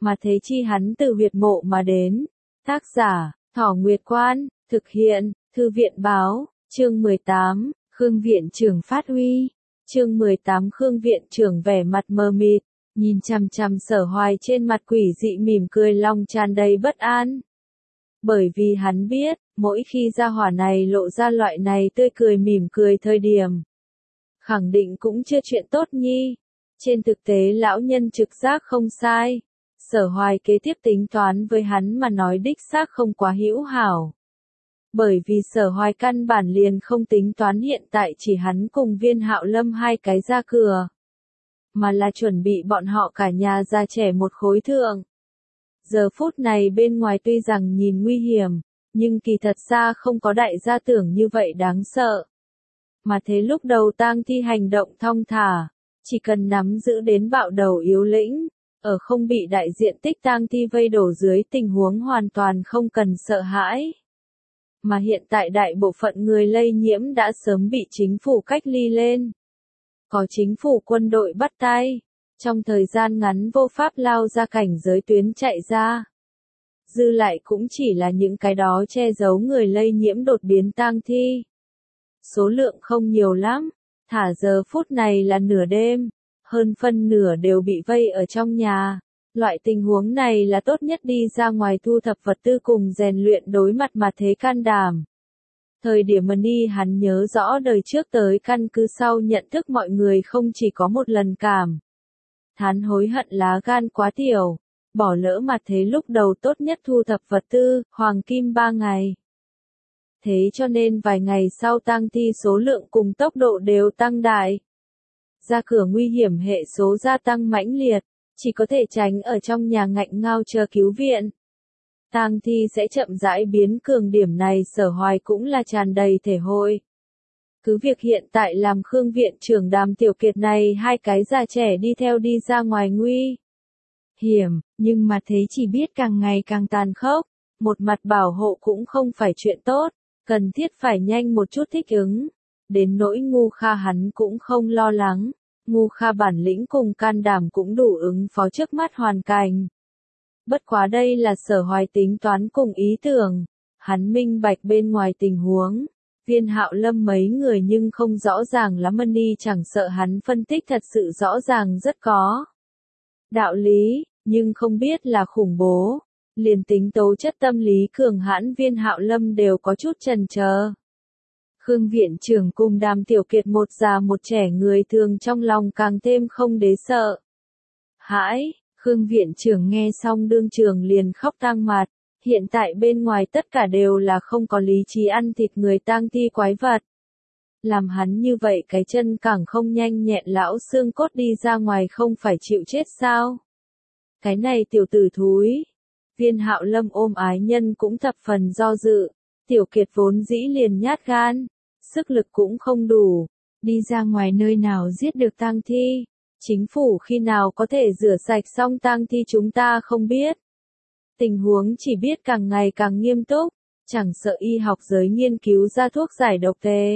mà thế chi hắn từ huyệt mộ mà đến. Tác giả, Thỏ Nguyệt Quan, thực hiện, Thư viện báo, chương 18, Khương viện trưởng phát huy. Chương 18 Khương viện trưởng vẻ mặt mờ mịt, nhìn chằm chằm Sở Hoài trên mặt quỷ dị mỉm cười lòng tràn đầy bất an. Bởi vì hắn biết, mỗi khi gia hỏa này lộ ra loại này tươi cười mỉm cười thời điểm, khẳng định cũng chưa chuyện tốt nhi. Trên thực tế lão nhân trực giác không sai. Sở Hoài kế tiếp tính toán với hắn mà nói đích xác không quá hữu hảo. Bởi vì Sở Hoài căn bản liền không tính toán hiện tại chỉ hắn cùng Viên Hạo Lâm hai cái ra cửa, mà là chuẩn bị bọn họ cả nhà già trẻ một khối thượng. Giờ phút này bên ngoài tuy rằng nhìn nguy hiểm, nhưng kỳ thật ra không có đại gia tưởng như vậy đáng sợ. Mà thế lúc đầu tang thi hành động thong thả, chỉ cần nắm giữ đến bạo đầu yếu lĩnh, ở không bị đại diện tích tang thi vây đổ dưới tình huống hoàn toàn không cần sợ hãi. Mà hiện tại đại bộ phận người lây nhiễm đã sớm bị chính phủ cách ly lên. Có chính phủ quân đội bắt tay, trong thời gian ngắn vô pháp lao ra cảnh giới tuyến chạy ra. Dư lại cũng chỉ là những cái đó che giấu người lây nhiễm đột biến tang thi. Số lượng không nhiều lắm, thả giờ phút này là nửa đêm, hơn phân nửa đều bị vây ở trong nhà. Loại tình huống này là tốt nhất đi ra ngoài thu thập vật tư cùng rèn luyện đối mặt mà thế can đảm. Thời điểm Money hắn nhớ rõ đời trước tới căn cứ sau nhận thức mọi người không chỉ có một lần cảm. Hắn hối hận lá gan quá tiểu, bỏ lỡ mà thế lúc đầu tốt nhất thu thập vật tư, hoàng kim 3 ngày. Thế cho nên vài ngày sau tang thi số lượng cùng tốc độ đều tăng đại. Ra cửa nguy hiểm hệ số gia tăng mãnh liệt, chỉ có thể tránh ở trong nhà ngạnh ngao chờ cứu viện. Tang thi sẽ chậm rãi biến cường điểm này Sở Hoài cũng là tràn đầy thể hội. Cứ việc hiện tại làm Khương viện trưởng Đàm Tiểu Kiệt này hai cái già trẻ đi theo đi ra ngoài nguy hiểm, nhưng mà thế chỉ biết càng ngày càng tàn khốc, một mặt bảo hộ cũng không phải chuyện tốt, cần thiết phải nhanh một chút thích ứng. Đến nỗi Ngu Kha hắn cũng không lo lắng, Ngu Kha bản lĩnh cùng can đảm cũng đủ ứng phó trước mắt hoàn cảnh. Bất quá đây là Sở Hoài tính toán cùng ý tưởng, hắn minh bạch bên ngoài tình huống. Viên Hạo Lâm mấy người nhưng không rõ ràng lắm Money chẳng sợ hắn phân tích thật sự rõ ràng rất có đạo lý, nhưng không biết là khủng bố. Liền tính tố chất tâm lý cường hãn Viên Hạo Lâm đều có chút chần chờ. Khương viện trưởng cùng Đàm Tiểu Kiệt một già một trẻ người thường trong lòng càng thêm không đế sợ hãi. Khương viện trưởng nghe xong đương trường liền khóc tang mặt. Hiện tại bên ngoài tất cả đều là không có lý trí ăn thịt người tang thi quái vật. Làm hắn như vậy cái chân càng không nhanh nhẹn lão xương cốt đi ra ngoài không phải chịu chết sao? Cái này tiểu tử thúi. Viên Hạo Lâm ôm ái nhân cũng thập phần do dự. Tiểu Kiệt vốn dĩ liền nhát gan, sức lực cũng không đủ. Đi ra ngoài nơi nào giết được tang thi? Chính phủ khi nào có thể rửa sạch xong tang thi chúng ta không biết. Tình huống chỉ biết càng ngày càng nghiêm túc, chẳng sợ y học giới nghiên cứu ra thuốc giải độc tề.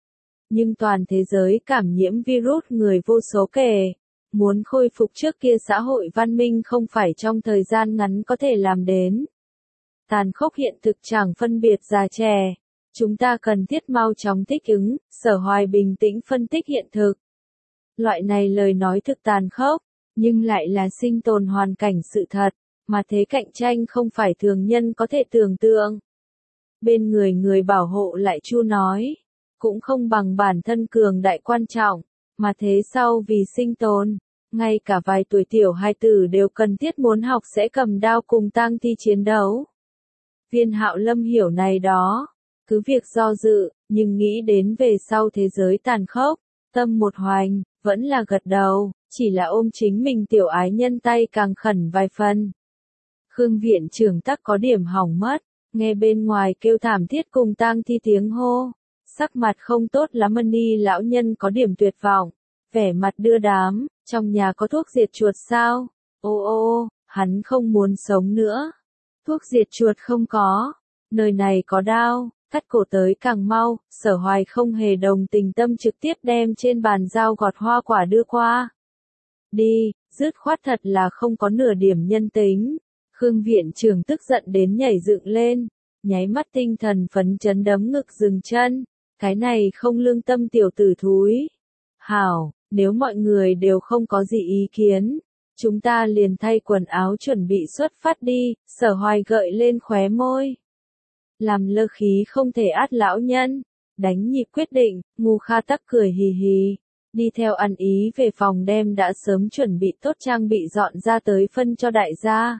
Nhưng toàn thế giới cảm nhiễm virus người vô số kể, muốn khôi phục trước kia xã hội văn minh không phải trong thời gian ngắn có thể làm đến. Tàn khốc hiện thực chẳng phân biệt già trẻ, chúng ta cần thiết mau chóng thích ứng. Sở Hoài bình tĩnh phân tích hiện thực. Loại này lời nói thực tàn khốc, nhưng lại là sinh tồn hoàn cảnh sự thật. Mà thế cạnh tranh không phải thường nhân có thể tưởng tượng. Bên người bảo hộ lại Chu nói, cũng không bằng bản thân cường đại quan trọng, mà thế sau vì sinh tồn, ngay cả vài tuổi tiểu hài tử đều cần thiết muốn học sẽ cầm đao cùng tang thi chiến đấu. Viên Hạo Lâm hiểu này đó, cứ việc do dự, nhưng nghĩ đến về sau thế giới tàn khốc, tâm một hoành, vẫn là gật đầu, chỉ là ôm chính mình tiểu ái nhân tay càng khẩn vài phần. Khương viện trưởng tắc có điểm hỏng mất, nghe bên ngoài kêu thảm thiết cùng tang thi tiếng hô, sắc mặt không tốt lắm. Money lão nhân có điểm tuyệt vọng, vẻ mặt đưa đám, trong nhà có thuốc diệt chuột sao? Ô, hắn không muốn sống nữa. Thuốc diệt chuột không có, nơi này có đao, cắt cổ tới càng mau. Sở Hoài không hề đồng tình tâm trực tiếp đem trên bàn dao gọt hoa quả đưa qua. Đi, Dứt khoát thật là không có nửa điểm nhân tính. Khương viện trưởng tức giận đến nhảy dựng lên, nháy mắt tinh thần phấn chấn đấm ngực dừng chân. Cái này không lương tâm tiểu tử thúi. Hảo, nếu mọi người đều không có gì ý kiến, chúng ta liền thay quần áo chuẩn bị xuất phát đi, Sở Hoài gợi lên khóe môi. Làm lơ khí không thể át lão nhân, đánh nhịp quyết định, Ngu Kha tắc cười hì hì, đi theo ăn ý về phòng đem đã sớm chuẩn bị tốt trang bị dọn ra tới phân cho đại gia.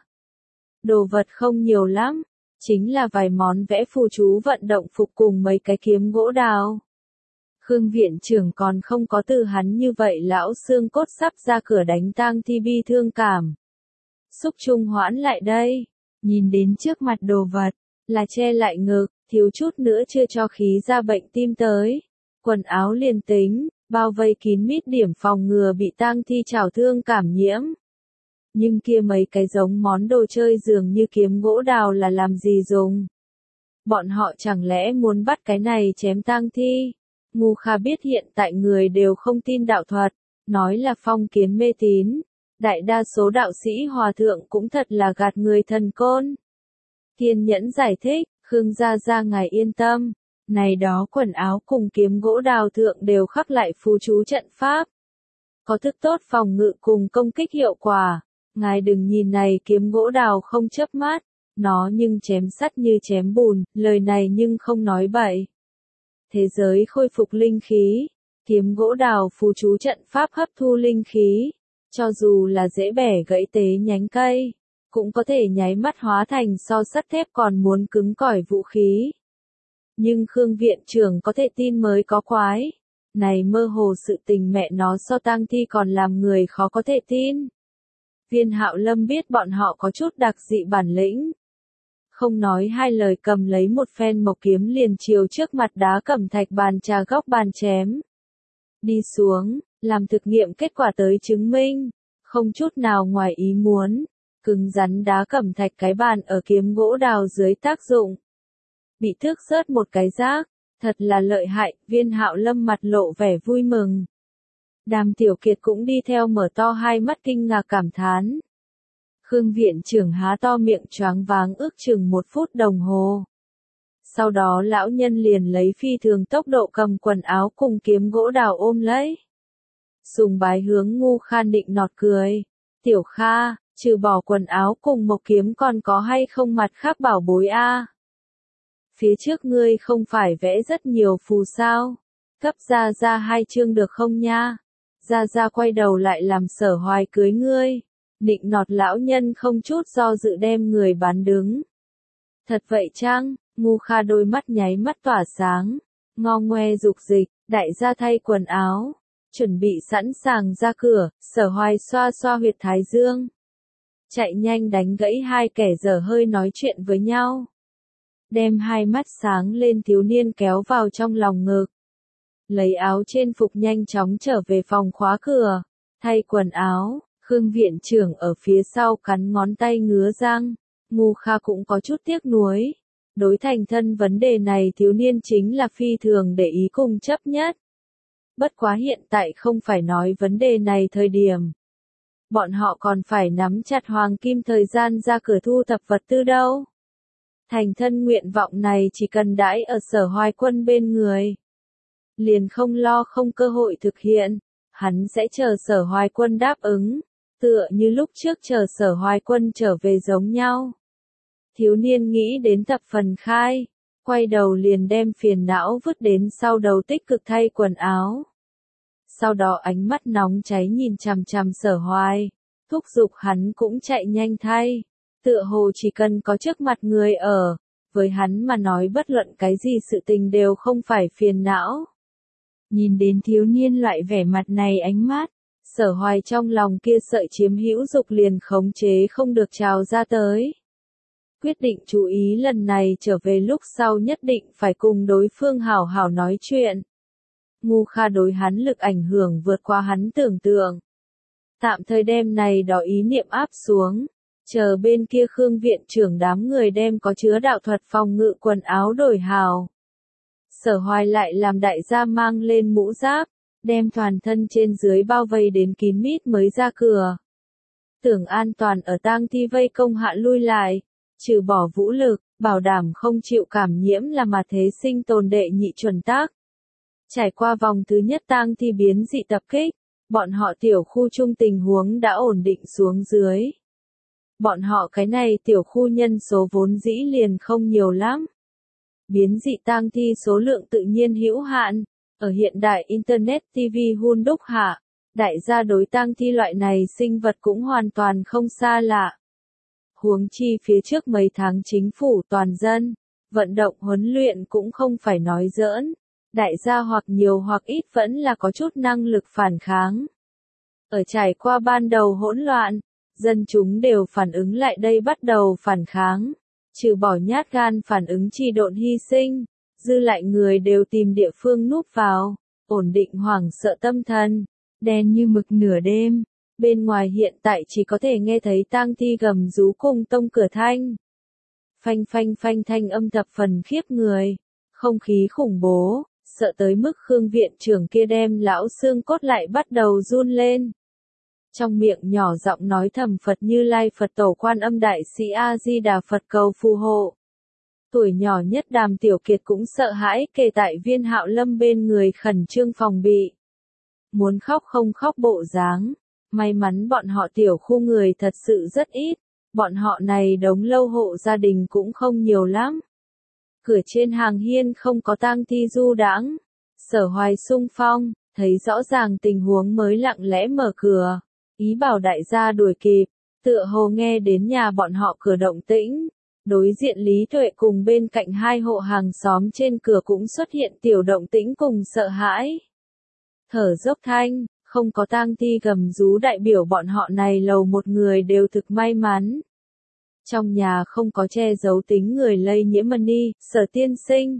Đồ vật không nhiều lắm, chính là vài món vẽ phù chú vận động phục cùng mấy cái kiếm gỗ đào. Khương viện trưởng còn không có từ hắn như vậy lão xương cốt sắp ra cửa đánh tang thi bi thương cảm. Xúc Trung hoãn lại đây, nhìn đến trước mặt đồ vật, là che lại ngực, thiếu chút nữa chưa cho khí ra bệnh tim tới. Quần áo liền tính, bao vây kín mít điểm phòng ngừa bị tang thi trảo thương cảm nhiễm. Nhưng kia mấy cái giống món đồ chơi dường như kiếm gỗ đào là làm gì dùng? Bọn họ chẳng lẽ muốn bắt cái này chém tang thi? Ngu Kha biết hiện tại người đều không tin đạo thuật, nói là phong kiến mê tín. Đại đa số đạo sĩ hòa thượng cũng thật là gạt người thần côn. Kiên nhẫn giải thích, Khương gia gia ngài yên tâm, này đó quần áo cùng kiếm gỗ đào thượng đều khắc lại phù chú trận pháp. Có thức tốt phòng ngự cùng công kích hiệu quả, ngài đừng nhìn này kiếm gỗ đào không chớp mắt, nó nhưng chém sắt như chém bùn, lời này nhưng không nói bậy. Thế giới khôi phục linh khí, kiếm gỗ đào phù chú trận pháp hấp thu linh khí, cho dù là dễ bẻ gãy tế nhánh cây, cũng có thể nháy mắt hóa thành so sắt thép còn muốn cứng cỏi vũ khí. Nhưng Khương viện trưởng có thể tin mới có quái. Này mơ hồ sự tình mẹ nó so tang thi còn làm người khó có thể tin. Viên Hạo Lâm biết bọn họ có chút đặc dị bản lĩnh. Không nói hai lời cầm lấy một phen mộc kiếm liền chiều trước mặt đá cẩm thạch bàn trà góc bàn chém. Đi xuống, làm thực nghiệm kết quả tới chứng minh, không chút nào ngoài ý muốn, cứng rắn đá cẩm thạch cái bàn ở kiếm gỗ đào dưới tác dụng. Bị thước rớt một cái rác, thật là lợi hại, Viên Hạo Lâm mặt lộ vẻ vui mừng. Đàm Tiểu Kiệt cũng đi theo mở to hai mắt kinh ngạc cảm thán. Khương viện trưởng há to miệng choáng váng ước chừng 1 phút đồng hồ. Sau đó lão nhân liền lấy phi thường tốc độ cầm quần áo cùng kiếm gỗ đào ôm lấy. Sùng bái hướng Ngu Kha nịnh nọt cười. Tiểu Kha, trừ bỏ quần áo cùng mộc kiếm còn có hay không mặt khác bảo bối a? Phía trước ngươi không phải vẽ rất nhiều phù sao? Cấp ra ra 2 chương được không nha? Ra ra quay đầu lại làm Sở Hoài cưới ngươi. Nịnh nọt lão nhân không chút do dự đem người bán đứng. Thật vậy chăng? Ngu Kha đôi mắt nháy mắt tỏa sáng. Ngo ngoe dục dịch, đại gia thay quần áo. Chuẩn bị sẵn sàng ra cửa, Sở Hoài xoa xoa huyệt thái dương. Chạy nhanh đánh gãy hai kẻ dở hơi nói chuyện với nhau. Đem hai mắt sáng lên thiếu niên kéo vào trong lòng ngực. Lấy áo trên phục nhanh chóng trở về phòng khóa cửa. Thay quần áo, Khương viện trưởng ở phía sau cắn ngón tay ngứa răng. Ngu Kha cũng có chút tiếc nuối. Đối thành thân vấn đề này thiếu niên chính là phi thường để ý cùng chấp nhất. Bất quá hiện tại không phải nói vấn đề này thời điểm. Bọn họ còn phải nắm chặt hoàng kim thời gian ra cửa thu thập vật tư đâu. Thành thân nguyện vọng này chỉ cần đãi ở Sở Hoài Quân bên người. Liền không lo không cơ hội thực hiện, hắn sẽ chờ Sở Hoài Quân đáp ứng, tựa như lúc trước chờ Sở Hoài Quân trở về giống nhau. Thiếu niên nghĩ đến thập phần khai, quay đầu liền đem phiền não vứt đến sau đầu tích cực thay quần áo. Sau đó ánh mắt nóng cháy nhìn chằm chằm Sở Hoài, thúc giục hắn cũng chạy nhanh thay, tựa hồ chỉ cần có trước mặt người ở, với hắn mà nói bất luận cái gì sự tình đều không phải phiền não. Nhìn đến thiếu niên loại vẻ mặt này ánh mắt, Sở Hoài trong lòng kia sợi chiếm hữu dục liền khống chế không được trào ra tới. Quyết định chú ý lần này trở về lúc sau nhất định phải cùng đối phương hảo hảo nói chuyện. Ngu Kha đối hắn lực ảnh hưởng vượt qua hắn tưởng tượng. Tạm thời đêm này đó ý niệm áp xuống, chờ bên kia Khương viện trưởng đám người đem có chứa đạo thuật phòng ngự quần áo đổi hào. Sở Hoài lại làm đại gia mang lên mũ giáp, đem toàn thân trên dưới bao vây đến kín mít mới ra cửa. tưởng an toàn ở tang thi vây công hạ lui lại, trừ bỏ vũ lực, bảo đảm không chịu cảm nhiễm là mà thế sinh tồn đệ nhị chuẩn tắc. Trải qua vòng thứ nhất tang thi biến dị tập kích, bọn họ tiểu khu chung tình huống đã ổn định xuống dưới. Bọn họ cái này tiểu khu nhân số vốn dĩ liền không nhiều lắm. Biến dị tang thi số lượng tự nhiên hữu hạn, ở hiện đại Internet TV hun đúc hạ, đại gia đối tang thi loại này sinh vật cũng hoàn toàn không xa lạ. Huống chi phía trước mấy tháng chính phủ toàn dân, vận động huấn luyện cũng không phải nói giỡn, đại gia hoặc nhiều hoặc ít vẫn là có chút năng lực phản kháng. Ở trải qua ban đầu hỗn loạn, dân chúng đều phản ứng lại đây bắt đầu phản kháng, trừ bỏ nhát gan phản ứng trì độn hy sinh, dư lại người đều tìm địa phương núp vào, ổn định hoảng sợ tâm thần, đen như mực nửa đêm, bên ngoài hiện tại chỉ có thể nghe thấy tang thi gầm rú cùng tông cửa thanh. Phanh phanh phanh thanh âm thập phần khiếp người, không khí khủng bố, sợ tới mức Khương viện trưởng kia đem lão xương cốt lại bắt đầu run lên. Trong miệng nhỏ giọng nói thầm Phật Như Lai Phật Tổ Quan Âm Đại Sĩ A Di Đà Phật cầu phù hộ. Tuổi nhỏ nhất Đàm Tiểu Kiệt cũng sợ hãi kề tại Viên Hạo Lâm bên người khẩn trương phòng bị. Muốn khóc không khóc bộ dáng, may mắn bọn họ tiểu khu người thật sự rất ít, bọn họ này đống lâu hộ gia đình cũng không nhiều lắm. Cửa trên hàng hiên không có tang thi du đãng, Sở Hoài xung phong, thấy rõ ràng tình huống mới lặng lẽ mở cửa, ý bảo đại gia đuổi kịp, tựa hồ nghe đến nhà bọn họ cửa động tĩnh. Đối diện Lý Tuệ cùng bên cạnh hai hộ hàng xóm trên cửa cũng xuất hiện tiểu động tĩnh cùng sợ hãi. Thở dốc thanh, không có tang thi gầm rú đại biểu bọn họ này lầu một người đều thực may mắn. Trong nhà không có che giấu tính người lây nhiễm Mani, Sở tiên sinh.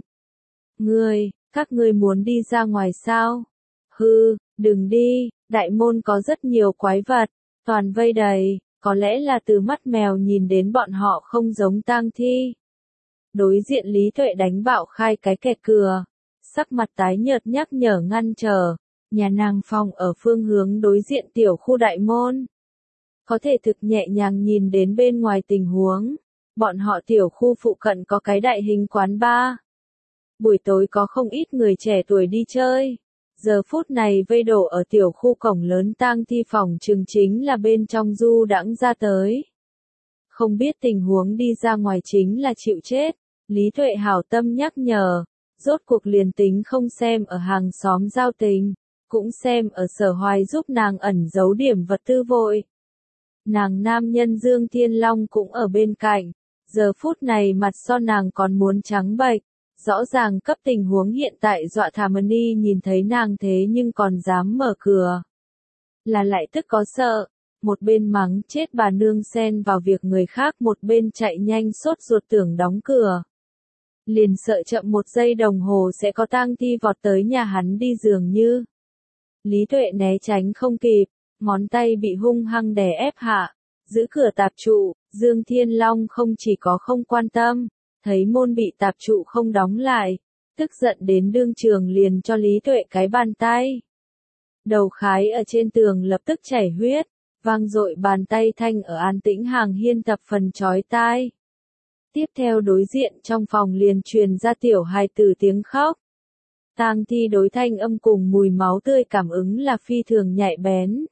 Các ngươi muốn đi ra ngoài sao? Hừ, đừng đi, đại môn có rất nhiều quái vật, toàn vây đầy. Có lẽ là từ mắt mèo nhìn đến bọn họ không giống tang thi. Đối diện Lý Tuệ đánh bạo khai cái kẹt cửa, sắc mặt tái nhợt nhắc nhở ngăn trở, nhà nàng phòng ở phương hướng đối diện tiểu khu đại môn. Có thể thực nhẹ nhàng nhìn đến bên ngoài tình huống, bọn họ tiểu khu phụ cận có cái đại hình quán bar. Buổi tối có không ít người trẻ tuổi đi chơi. Giờ phút này vây đổ ở tiểu khu cổng lớn tang thi phòng trường chính là bên trong du đãng ra tới. Không biết tình huống đi ra ngoài chính là chịu chết, Lý Tuệ hảo tâm nhắc nhở, rốt cuộc liền tính không xem ở hàng xóm giao tình, cũng xem ở Sở Hoài giúp nàng ẩn giấu điểm vật tư vội. Nàng nam nhân Dương Thiên Long cũng ở bên cạnh, giờ phút này mặt so nàng còn muốn trắng bệch. Rõ ràng cấp tình huống hiện tại dọa thả Mani nhìn thấy nàng thế nhưng còn dám mở cửa. Là lại tức có sợ, một bên mắng chết bà nương xen vào việc người khác một bên chạy nhanh sốt ruột tưởng đóng cửa. Liền sợ chậm một giây đồng hồ sẽ có tang thi vọt tới nhà hắn đi dường như. Lý Tuệ né tránh không kịp, ngón tay bị hung hăng đè ép hạ, giữ cửa tạp trụ, Dương Thiên Long không chỉ có không quan tâm. Thấy môn bị tạp trụ không đóng lại, tức giận đến đương trường liền cho Lý Tuệ cái bàn tay. Đầu khái ở trên tường lập tức chảy huyết, vang dội bàn tay thanh ở an tĩnh hàng hiên thập phần chói tai. Tiếp theo đối diện trong phòng liền truyền ra tiểu hài tử tiếng khóc. Tang thi đối thanh âm cùng mùi máu tươi cảm ứng là phi thường nhạy bén.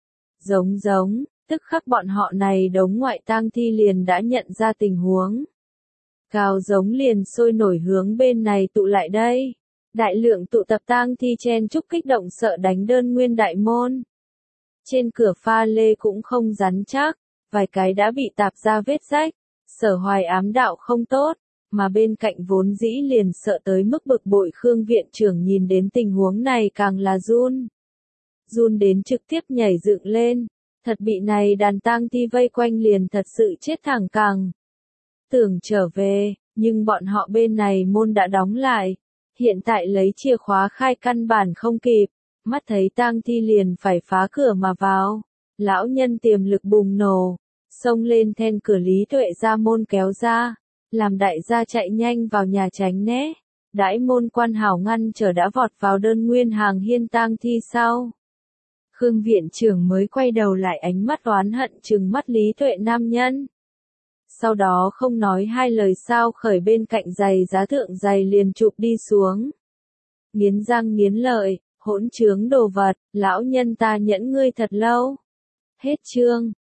Giống, tức khắc bọn họ này đống ngoại tang thi liền đã nhận ra tình huống. Gào giống liền sôi nổi hướng bên này tụ lại đây. Đại lượng tụ tập tang thi chen chúc kích động sợ đánh đơn nguyên đại môn. Trên cửa pha lê cũng không rắn chắc, vài cái đã bị tạp ra vết rách. Sở Hoài ám đạo không tốt, mà bên cạnh vốn dĩ liền sợ tới mức bực bội Khương viện trưởng nhìn đến tình huống này càng là run. Run đến trực tiếp nhảy dựng lên, thật bị này đàn tang thi vây quanh liền thật sự chết thẳng cẳng. Tưởng trở về, nhưng bọn họ bên này môn đã đóng lại, hiện tại lấy chìa khóa khai căn bản không kịp, mắt thấy tang thi liền phải phá cửa mà vào. Lão nhân tiềm lực bùng nổ, xông lên then cửa Lý Tuệ ra môn kéo ra, làm đại gia chạy nhanh vào nhà tránh né. Đãi môn quan hảo ngăn trở đã vọt vào đơn nguyên hàng hiên tang thi sau. Khương viện trưởng mới quay đầu lại, ánh mắt oán hận trừng mắt Lý Tuệ nam nhân. Sau đó không nói hai lời sao khởi bên cạnh giày giá thượng giày liền chụp đi xuống. Nghiến răng nghiến lợi, hỗn trướng đồ vật, lão nhân ta nhẫn ngươi thật lâu. Hết chương.